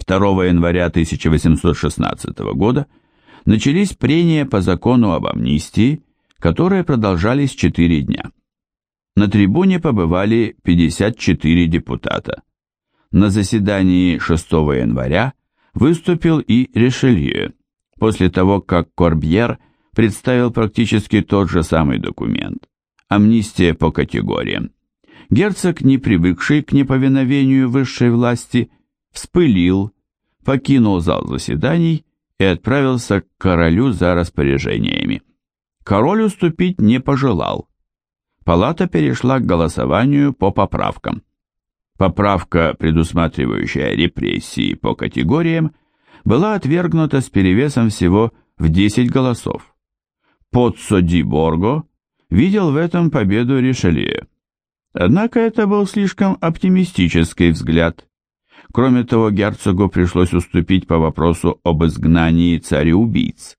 2 января 1816 года начались прения по закону об амнистии, которые продолжались 4 дня. На трибуне побывали 54 депутата. На заседании 6 января выступил и Ришелье, после того, как Корбьер представил практически тот же самый документ – амнистия по категориям. Герцог, не привыкший к неповиновению высшей власти, вспылил, покинул зал заседаний и отправился к королю за распоряжениями. Король уступить не пожелал. Палата перешла к голосованию по поправкам. Поправка, предусматривающая репрессии по категориям, была отвергнута с перевесом всего в 10 голосов. Поццо ди Борго видел в этом победу Ришелье. Однако это был слишком оптимистический взгляд. Кроме того, герцогу пришлось уступить по вопросу об изгнании цареубийц.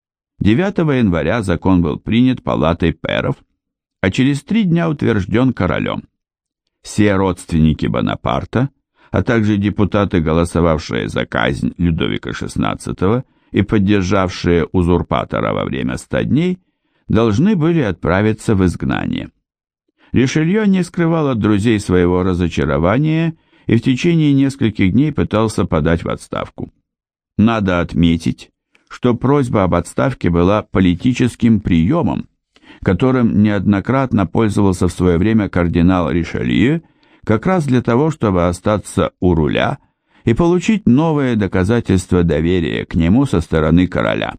9 января закон был принят Палатой пэров, а через 3 дня утвержден королем. Все родственники Бонапарта, а также депутаты, голосовавшие за казнь Людовика XVI и поддержавшие узурпатора во время 100 дней, должны были отправиться в изгнание. Ришелье не скрывал от друзей своего разочарования и в течение нескольких дней пытался подать в отставку. Надо отметить, что просьба об отставке была политическим приемом, которым неоднократно пользовался в свое время кардинал Ришелье, как раз для того, чтобы остаться у руля и получить новые доказательства доверия к нему со стороны короля.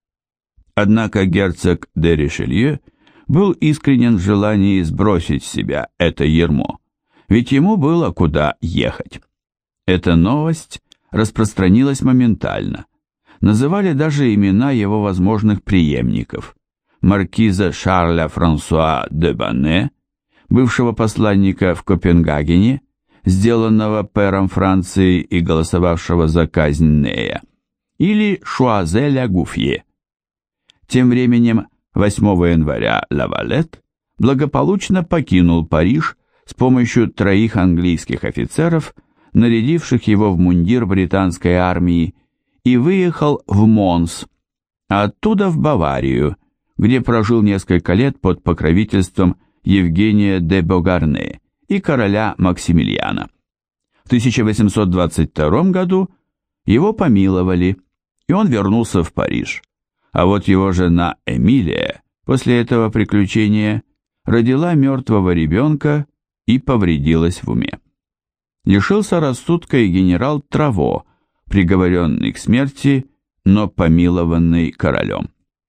Однако герцог де Ришелье был искренен в желании сбросить с себя это ярмо, ведь ему было куда ехать. Эта новость распространилась моментально. Называли даже имена его возможных преемников. Маркиза Шарля Франсуа де Бане, бывшего посланника в Копенгагене, сделанного пэром Франции и голосовавшего за казнь Нея, или Шуазеля Гуфье. Тем временем 8 января Лавалет благополучно покинул Париж с помощью 3 английских офицеров, нарядивших его в мундир британской армии, и выехал в Монс, а оттуда в Баварию, где прожил несколько лет под покровительством Евгения де Богарне и короля Максимилиана. В 1822 году его помиловали, и он вернулся в Париж. А вот его жена Эмилия после этого приключения родила мертвого ребенка и повредилась в уме. Лишился рассудка и генерал Траво, приговоренный к смерти, но помилованный королем.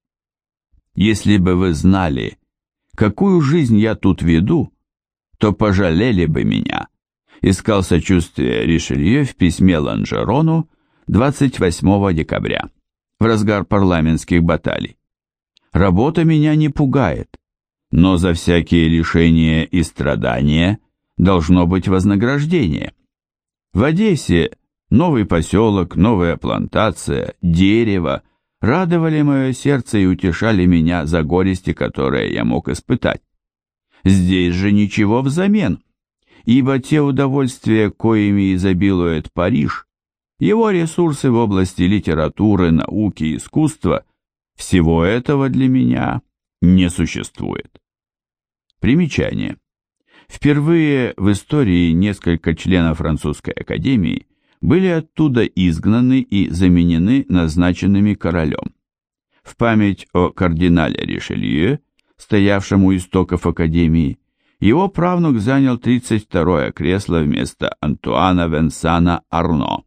«Если бы вы знали, какую жизнь я тут веду, то пожалели бы меня», искал сочувствие Ришелье в письме Ланжерону 28 декабря, в разгар парламентских баталий. «Работа меня не пугает, но за всякие лишения и страдания должно быть вознаграждение. В Одессе новый поселок, новая плантация, дерево радовали мое сердце и утешали меня за горести, которые я мог испытать. Здесь же ничего взамен, ибо те удовольствия, коими изобилует Париж, его ресурсы в области литературы, науки, искусства, всего этого для меня не существует». Примечание. Впервые в истории несколько членов французской академии были оттуда изгнаны и заменены назначенными королем. В память о кардинале Ришелье, стоявшем у истоков академии, его правнук занял 32-е кресло вместо Антуана Венсана Арно.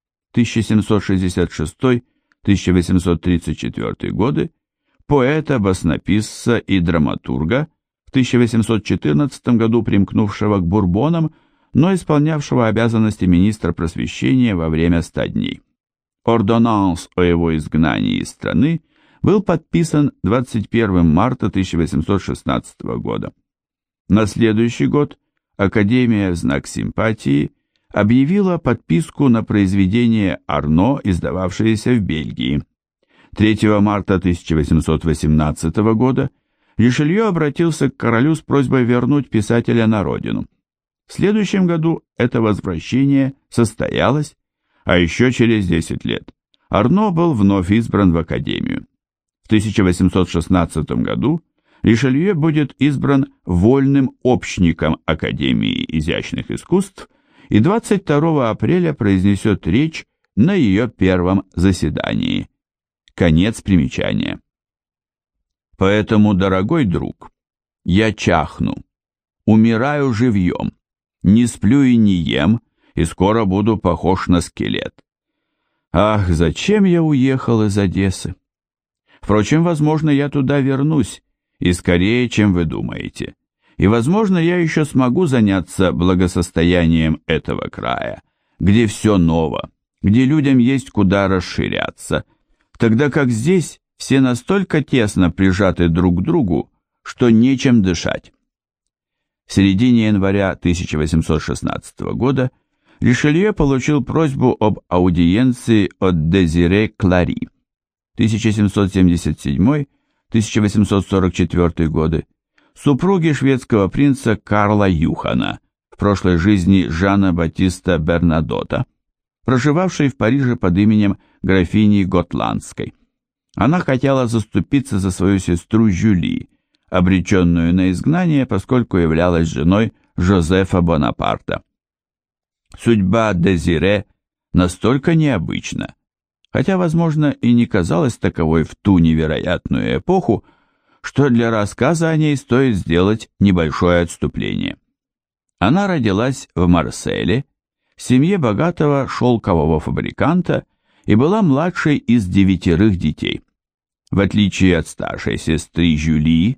1766-1834 годы, поэта, баснописца и драматурга, в 1814 году примкнувшего к Бурбонам, но исполнявшего обязанности министра просвещения во время 100 дней. Ордонанс о его изгнании из страны был подписан 21 марта 1816 года. На следующий год Академия в знак симпатии объявила подписку на произведение Арно, издававшееся в Бельгии. 3 марта 1818 года Ришелье обратился к королю с просьбой вернуть писателя на родину. В следующем году это возвращение состоялось, А еще через 10 лет Арно был вновь избран в Академию. В 1816 году Ришелье будет избран вольным общником Академии изящных искусств и 22 апреля произнесет речь на ее первом заседании. Конец примечания. Поэтому, дорогой друг, я чахну, умираю живьем, не сплю и не ем, и скоро буду похож на скелет. Ах, зачем я уехал из Одессы? Впрочем, возможно, я туда вернусь, и скорее, чем вы думаете. И, возможно, я еще смогу заняться благосостоянием этого края, где все ново, где людям есть куда расширяться, тогда как здесь все настолько тесно прижаты друг к другу, что нечем дышать. В середине января 1816 года Ришелье получил просьбу об аудиенции от Дезире Клари. 1777-1844 годы, супруги шведского принца Карла Юхана, в прошлой жизни Жана Батиста Бернадота, проживавшей в Париже под именем графини Готландской. Она хотела заступиться за свою сестру Жюли, обреченную на изгнание, поскольку являлась женой Жозефа Бонапарта. Судьба Дезире настолько необычна, хотя, возможно, и не казалась таковой в ту невероятную эпоху, что для рассказа о ней стоит сделать небольшое отступление. Она родилась в Марселе, в семье богатого шелкового фабриканта и была младшей из 9 детей. В отличие от старшей сестры Жюли,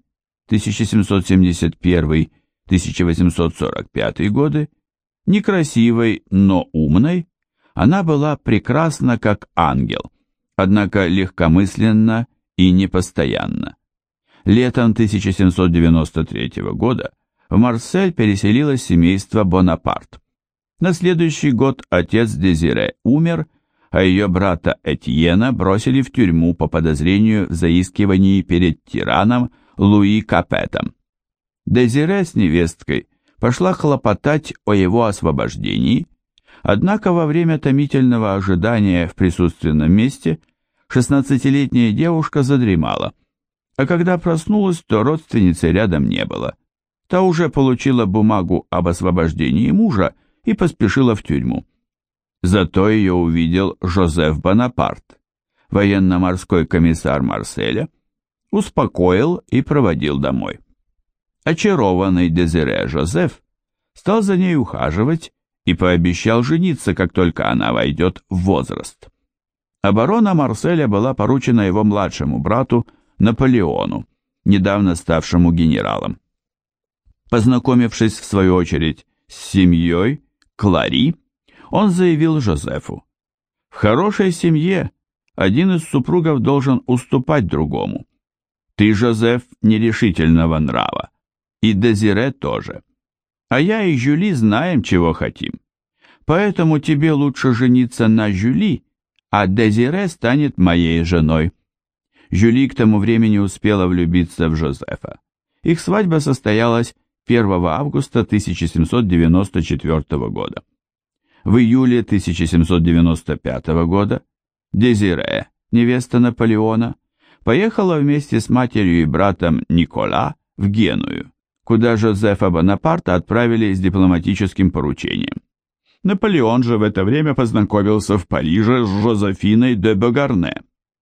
1771-1845 годы, некрасивой, но умной, она была прекрасна как ангел, однако легкомысленна и непостоянна. Летом 1793 года в Марсель переселилось семейство Бонапарт. На следующий год отец Дезире умер, а ее брата Этьена бросили в тюрьму по подозрению в заискивании перед тираном Луи Капетом. Дезире с невесткой пошла хлопотать о его освобождении, однако во время томительного ожидания в присутственном месте 16-летняя девушка задремала, а когда проснулась, то родственницы рядом не было. Та уже получила бумагу об освобождении мужа и поспешила в тюрьму. Зато ее увидел Жозеф Бонапарт, военно-морской комиссар Марселя, успокоил и проводил домой. Очарованный Дезире Жозеф стал за ней ухаживать и пообещал жениться, как только она войдет в возраст. Оборона Марселя была поручена его младшему брату Наполеону, недавно ставшему генералом. Познакомившись в свою очередь с семьей Клари, он заявил Жозефу: «В хорошей семье один из супругов должен уступать другому. Ты, Жозеф, нерешительного нрава, и Дезире тоже. А я и Жюли знаем, чего хотим. Поэтому тебе лучше жениться на Жюли, а Дезире станет моей женой». Жюли к тому времени успела влюбиться в Жозефа. Их свадьба состоялась 1 августа 1794 года. В июле 1795 года Дезире, невеста Наполеона, поехала вместе с матерью и братом Никола в Геную, куда Жозефа Бонапарта отправили с дипломатическим поручением. Наполеон же в это время познакомился в Париже с Жозефиной де Богарне.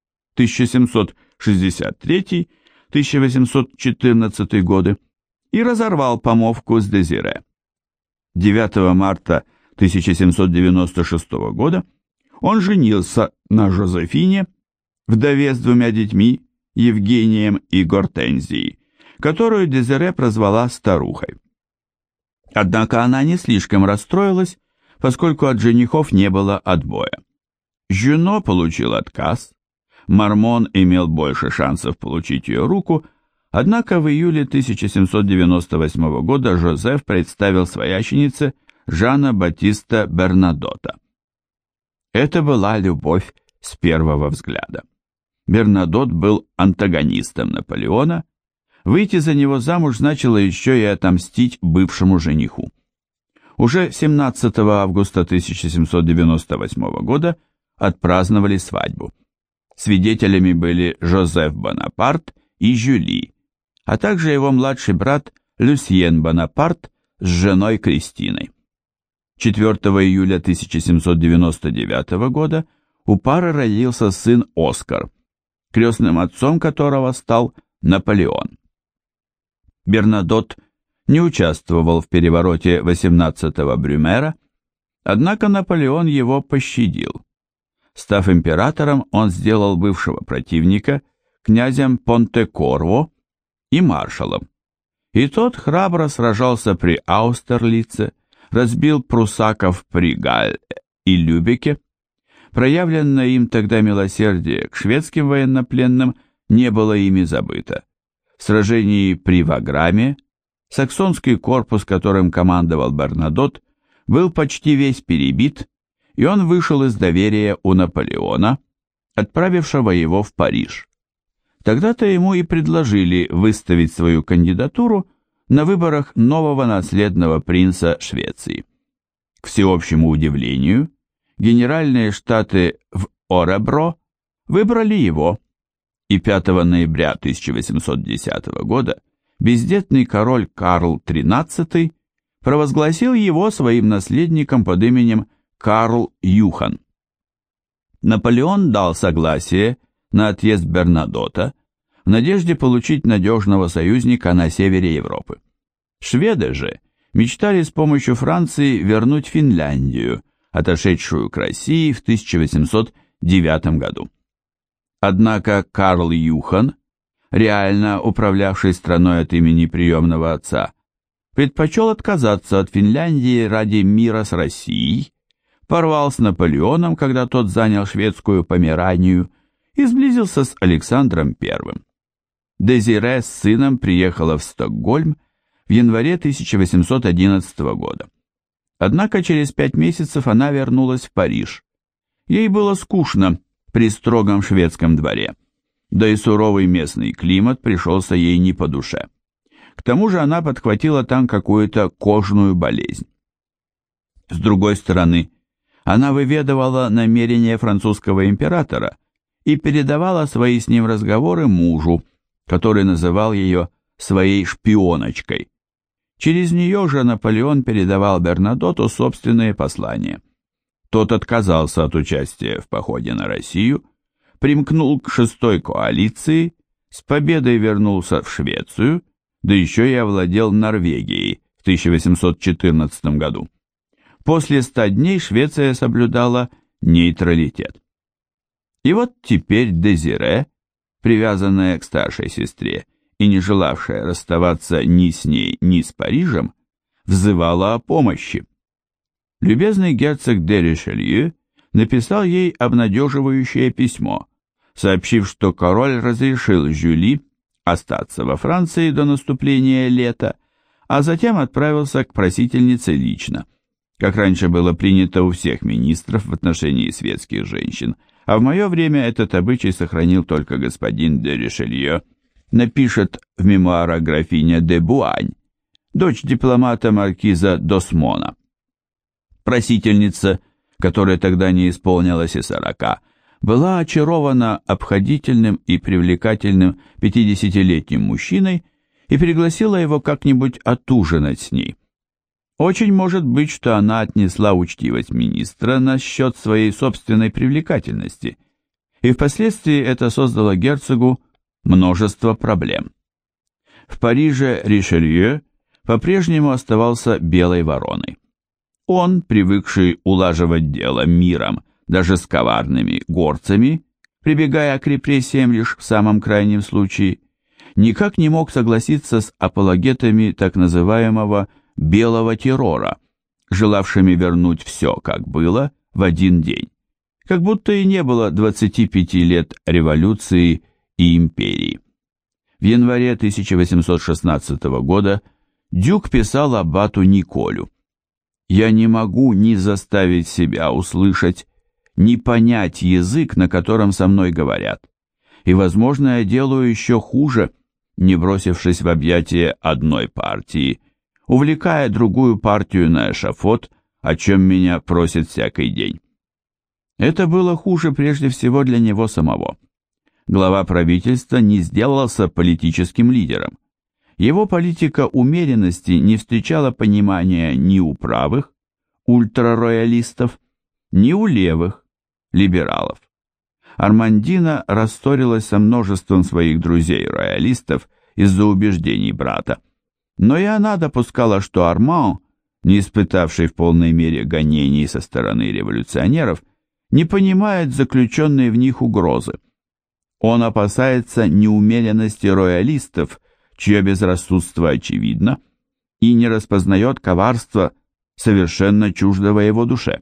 1763-1814 годы и разорвал помолвку с Дезире. 9 марта 1796 года он женился на Жозефине, вдове с 2 детьми, Евгением и Гортензией, которую Дезире прозвала старухой. Однако она не слишком расстроилась, поскольку от женихов не было отбоя. Жюно получил отказ, Мармон имел больше шансов получить ее руку, однако в июле 1798 года Жозеф представил свояченице Жана Батиста Бернадота. Это была любовь с первого взгляда. Бернадот был антагонистом Наполеона, выйти за него замуж значило еще и отомстить бывшему жениху. уже 17 августа 1798 года отпраздновали свадьбу. Свидетелями были Жозеф Бонапарт и Жюли, а также его младший брат Люсьен Бонапарт с женой Кристиной. 4 июля 1799 года у пары родился сын Оскар, крестным отцом которого стал Наполеон. Бернадотт не участвовал в перевороте 18-го Брюмера, однако Наполеон его пощадил. Став императором, он сделал бывшего противника князем Понте-Корво и маршалом, и тот храбро сражался при Аустерлице, разбил пруссаков при Галле и Любеке. Проявленное им тогда милосердие к шведским военнопленным не было ими забыто. В сражении при Ваграме саксонский корпус, которым командовал Бернадотт, был почти весь перебит, и он вышел из доверия у Наполеона, отправившего его в Париж. Тогда-то ему и предложили выставить свою кандидатуру на выборах нового наследного принца Швеции. К всеобщему удивлению, Генеральные Штаты в Оребро выбрали его, и 5 ноября 1810 года бездетный король Карл XIII провозгласил его своим наследником под именем Карл Юхан. Наполеон дал согласие на отъезд Бернадотта в надежде получить надежного союзника на севере Европы. Шведы же мечтали с помощью Франции вернуть Финляндию, отошедшую к России в 1809 году. Однако Карл Юхан, реально управлявший страной от имени приемного отца, предпочел отказаться от Финляндии ради мира с Россией, порвал с Наполеоном, когда тот занял шведскую Померанию, и сблизился с Александром I. Дезире с сыном приехала в Стокгольм в январе 1811 года. Однако через 5 месяцев она вернулась в Париж. Ей было скучно при строгом шведском дворе, да и суровый местный климат пришелся ей не по душе. К тому же она подхватила там какую-то кожную болезнь. С другой стороны, она выведывала намерения французского императора и передавала свои с ним разговоры мужу, который называл ее своей шпионочкой. Через нее же Наполеон передавал Бернадотту собственные послания. Тот отказался от участия в походе на Россию, примкнул к 6-й коалиции, с победой вернулся в Швецию, да еще и овладел Норвегией в 1814 году. После 100 дней Швеция соблюдала нейтралитет. И вот теперь Дезире, привязанная к старшей сестре и не желавшая расставаться ни с ней, ни с Парижем, взывала о помощи. Любезный герцог де Ришелье написал ей обнадеживающее письмо, сообщив, что король разрешил Жюли остаться во Франции до наступления лета, а затем отправился к просительнице лично, как раньше было принято у всех министров в отношении светских женщин, а в мое время этот обычай сохранил только господин де Ришелье, напишет в мемуарах графиня де Буань, дочь дипломата маркиза Досмона. Просительница, которой тогда не исполнилось и 40, была очарована обходительным и привлекательным 50-летним мужчиной и пригласила его как-нибудь отужинать с ней. Очень может быть, что она отнесла учтивость министра насчет своей собственной привлекательности, и впоследствии это создало герцогу множество проблем. В Париже Ришелье по-прежнему оставался белой вороной. Он, привыкший улаживать дело миром, даже с коварными горцами, прибегая к репрессиям лишь в самом крайнем случае, никак не мог согласиться с апологетами так называемого белого террора, желавшими вернуть все, как было, в один день, как будто и не было 25 лет революции и империи. В январе 1816 года Дюк писал аббату Николю: «Я не могу ни заставить себя услышать, ни понять язык, на котором со мной говорят, и, возможно, я делаю еще хуже, не бросившись в объятия одной партии, увлекая другую партию на эшафот, о чем меня просит всякий день. Это было хуже прежде всего для него самого. Глава правительства не сделался политическим лидером. Его политика умеренности не встречала понимания ни у правых, ультрарроялистов, ни у левых, либералов. Армандина рассорилась со множеством своих друзей-роялистов из-за убеждений брата, но и она допускала, что Арман, не испытавший в полной мере гонений со стороны революционеров, не понимает заключенные в них угрозы. Он опасается неумеренности роялистов, чье безрассудство очевидно, и не распознает коварства, совершенно чуждого его душе.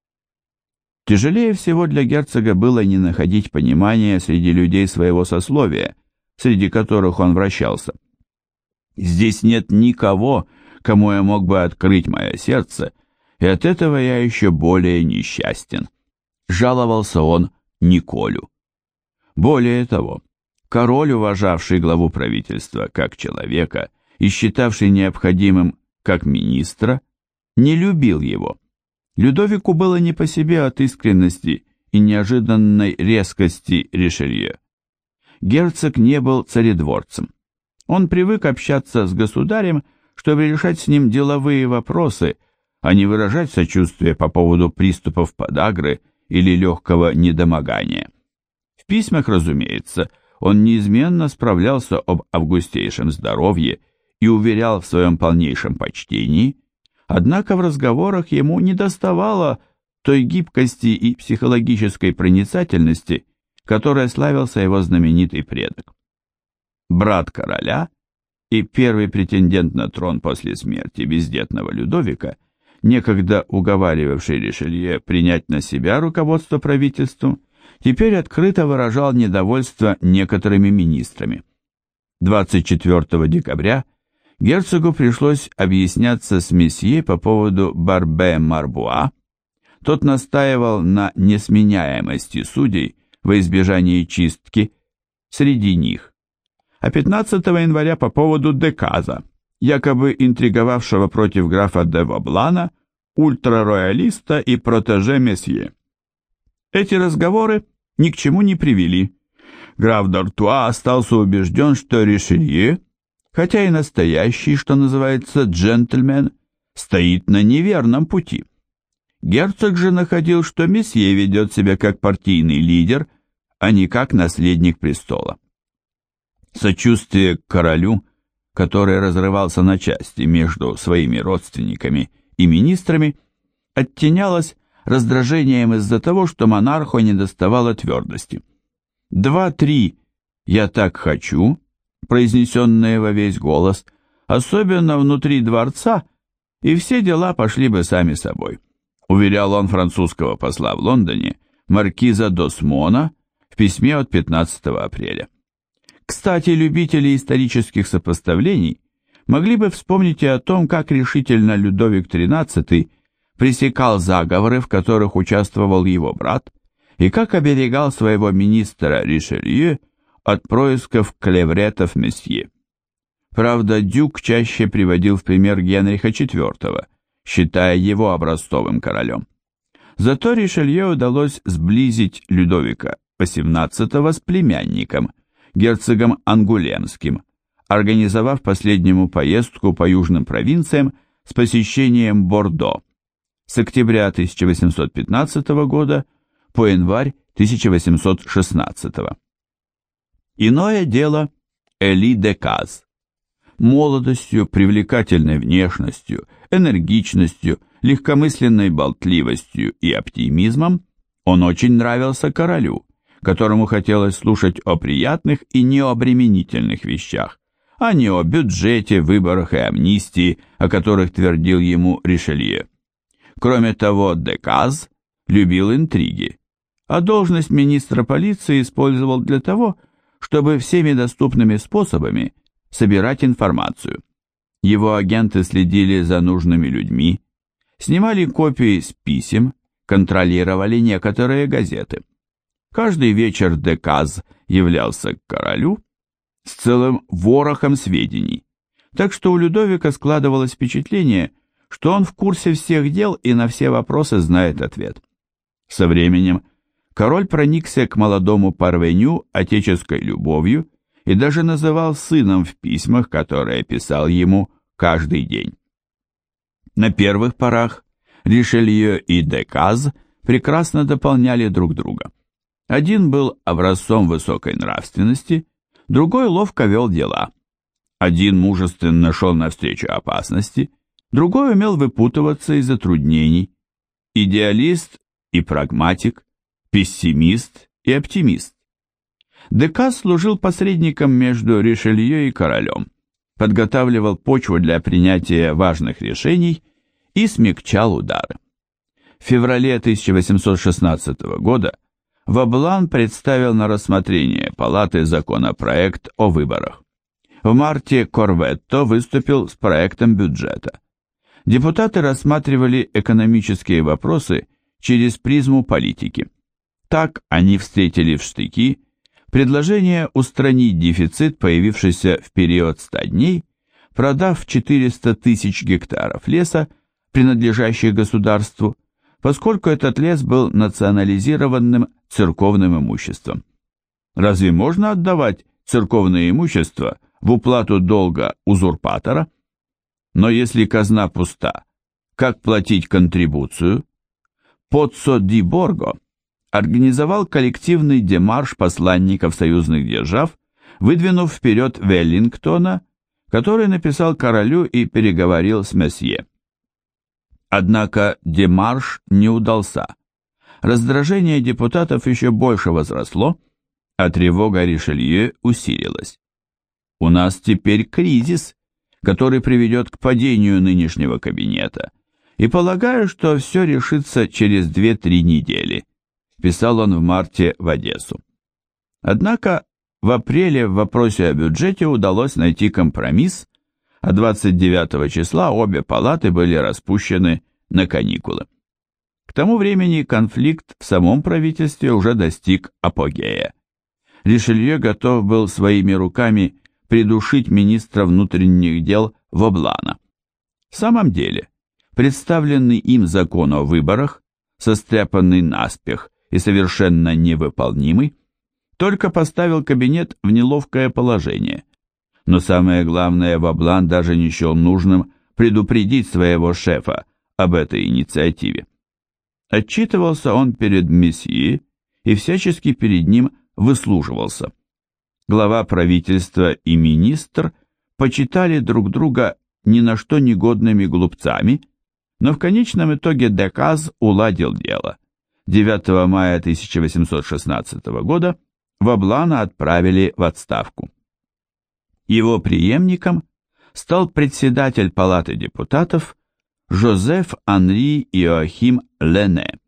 Тяжелее всего для герцога было не находить понимания среди людей своего сословия, среди которых он вращался. «Здесь нет никого, кому я мог бы открыть мое сердце, и от этого я еще более несчастен», — жаловался он Николю. Более того, король, уважавший главу правительства как человека и считавший необходимым как министра, не любил его. Людовику было не по себе от искренности и неожиданной резкости Ришелье. Герцог не был царедворцем. Он привык общаться с государем, чтобы решать с ним деловые вопросы, а не выражать сочувствие по поводу приступов подагры или легкого недомогания. В письмах, разумеется, он неизменно справлялся об августейшем здоровье и уверял в своем полнейшем почтении, однако в разговорах ему недоставало той гибкости и психологической проницательности, которой славился его знаменитый предок. Брат короля и первый претендент на трон после смерти бездетного Людовика, некогда уговаривавший Ришелье принять на себя руководство правительством, теперь открыто выражал недовольство некоторыми министрами. 24 декабря герцогу пришлось объясняться с месье по поводу Барбе-Марбуа. Тот настаивал на несменяемости судей во избежании чистки среди них. А 15 января по поводу Деказа, якобы интриговавшего против графа де Воблана, ультрароялиста и протеже месье. Эти разговоры ни к чему не привели. Граф д'Артуа остался убежден, что Ришелье, хотя и настоящий, что называется, джентльмен, стоит на неверном пути. Герцог же находил, что месье ведет себя как партийный лидер, а не как наследник престола. Сочувствие к королю, который разрывался на части между своими родственниками и министрами, оттенялось раздражением из-за того, что монарху недоставало твердости. 2-3 «я так хочу», произнесенные во весь голос, особенно внутри дворца, и все дела пошли бы сами собой, уверял он французского посла в Лондоне, маркиза Досмона, в письме от 15 апреля. Кстати, любители исторических сопоставлений могли бы вспомнить и о том, как решительно Людовик XIII пресекал заговоры, в которых участвовал его брат, и как оберегал своего министра Ришелье от происков клевретов месье. Правда, дюк чаще приводил в пример Генриха IV, считая его образцовым королем. Зато Ришелье удалось сблизить Людовика XVIII с племянником, герцогом Ангулемским, организовав последнему поездку по южным провинциям с посещением Бордо с октября 1815 года по январь 1816. Иное дело Эли де Каз. Молодостью, привлекательной внешностью, энергичностью, легкомысленной болтливостью и оптимизмом он очень нравился королю, которому хотелось слушать о приятных и необременительных вещах, а не о бюджете, выборах и амнистии, о которых твердил ему Ришелье. Кроме того, де Каз любил интриги, а должность министра полиции использовал для того, чтобы всеми доступными способами собирать информацию. Его агенты следили за нужными людьми, снимали копии с писем, контролировали некоторые газеты. Каждый вечер де Каз являлся к королю с целым ворохом сведений, так что у Людовика складывалось впечатление, что он в курсе всех дел и на все вопросы знает ответ. Со временем король проникся к молодому Парвеню отеческой любовью и даже называл сыном в письмах, которые писал ему каждый день. На первых порах Ришелье и Деказ прекрасно дополняли друг друга. Один был образцом высокой нравственности, другой ловко вел дела. Один мужественно шел навстречу опасности, другой умел выпутываться из затруднений. Идеалист и прагматик, пессимист и оптимист. Деказ служил посредником между Ришелье и королем, подготавливал почву для принятия важных решений и смягчал удары. В феврале 1816 года Ваблан представил на рассмотрение палаты законопроект о выборах. В марте Корветто выступил с проектом бюджета. Депутаты рассматривали экономические вопросы через призму политики. Так они встретили в штыки предложение устранить дефицит, появившийся в период 100 дней, продав 400 тысяч гектаров леса, принадлежащих государству, поскольку этот лес был национализированным церковным имуществом. Разве можно отдавать церковное имущество в уплату долга узурпатора? Но если казна пуста, как платить контрибуцию? Поццо ди Борго организовал коллективный демарш посланников союзных держав, выдвинув вперед Веллингтона, который написал королю и переговорил с месье. Однако демарш не удался. Раздражение депутатов еще больше возросло, а тревога Ришелье усилилась. У нас теперь кризис, который приведет к падению нынешнего кабинета, и полагаю, что все решится через 2-3 недели, писал он в марте в Одессу. Однако в апреле в вопросе о бюджете удалось найти компромисс, а 29 числа обе палаты были распущены на каникулы. К тому времени конфликт в самом правительстве уже достиг апогея. Ришелье готов был своими руками придушить министра внутренних дел Воблана. В самом деле, представленный им закон о выборах, состряпанный наспех и совершенно невыполнимый, только поставил кабинет в неловкое положение. Но самое главное, Воблан даже не счел нужным предупредить своего шефа об этой инициативе. Отчитывался он перед месье и всячески перед ним выслуживался. Глава правительства и министр почитали друг друга ни на что негодными глупцами, но в конечном итоге Деказ уладил дело. 9 мая 1816 года Воблана отправили в отставку. Его преемником стал председатель Палаты депутатов Жозеф Анри Иоахим Лене,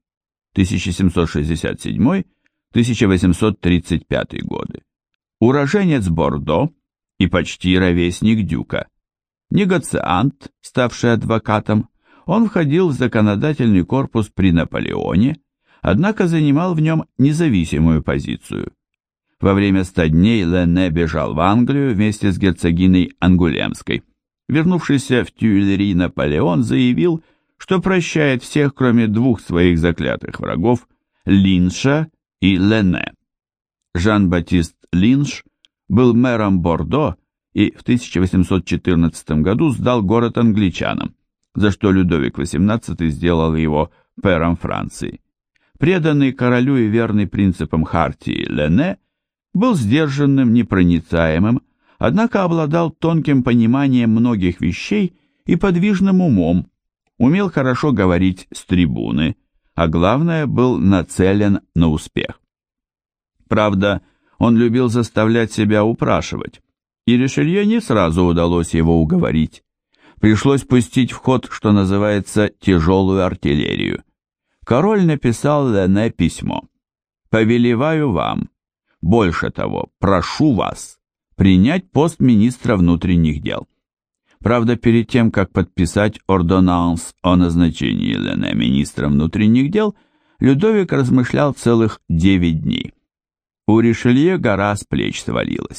1767-1835 годы. Уроженец Бордо и почти ровесник Дюка. Негоциант, ставший адвокатом, он входил в законодательный корпус при Наполеоне, однако занимал в нем независимую позицию. Во время 100 дней Лене бежал в Англию вместе с герцогиней Ангулемской. Вернувшийся в Тюильри Наполеон заявил, что прощает всех, кроме 2 своих заклятых врагов – Линша и Лене. Жан-Батист Линш был мэром Бордо и в 1814 году сдал город англичанам, за что Людовик XVIII сделал его пэром Франции. Преданный королю и верный принципам хартии Лене был сдержанным, непроницаемым, однако обладал тонким пониманием многих вещей и подвижным умом, умел хорошо говорить с трибуны, а главное, был нацелен на успех. Правда, он любил заставлять себя упрашивать, и Ришелье не сразу удалось его уговорить. Пришлось пустить в ход, что называется, тяжелую артиллерию. Король написал Лене письмо. «Повелеваю вам, больше того, прошу вас, принять пост министра внутренних дел». Правда, перед тем, как подписать ордонанс о назначении Лене министром внутренних дел, Людовик размышлял целых 9 дней. У Ришелье гора с плеч свалилась.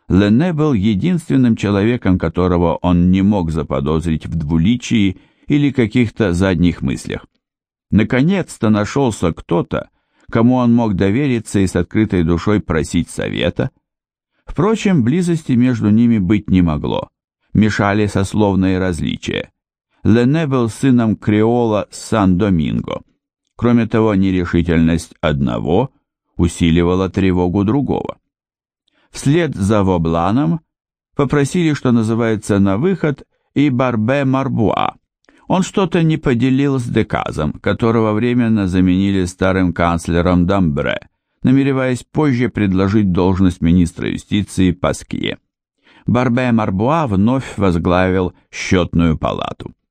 Ленне был единственным человеком, которого он не мог заподозрить в двуличии или каких-то задних мыслях. Наконец-то нашелся кто-то, кому он мог довериться и с открытой душой просить совета. Впрочем, близости между ними быть не могло. Мешали сословные различия. Ленне был сыном креола Сан-Доминго. Кроме того, нерешительность одного усиливала тревогу другого. Вслед за Вобланом попросили, что называется, на выход и Барбе Марбуа. Он что-то не поделил с Деказом, которого временно заменили старым канцлером Дамбре, намереваясь позже предложить должность министра юстиции Паскье. Барбе Марбуа вновь возглавил счетную палату.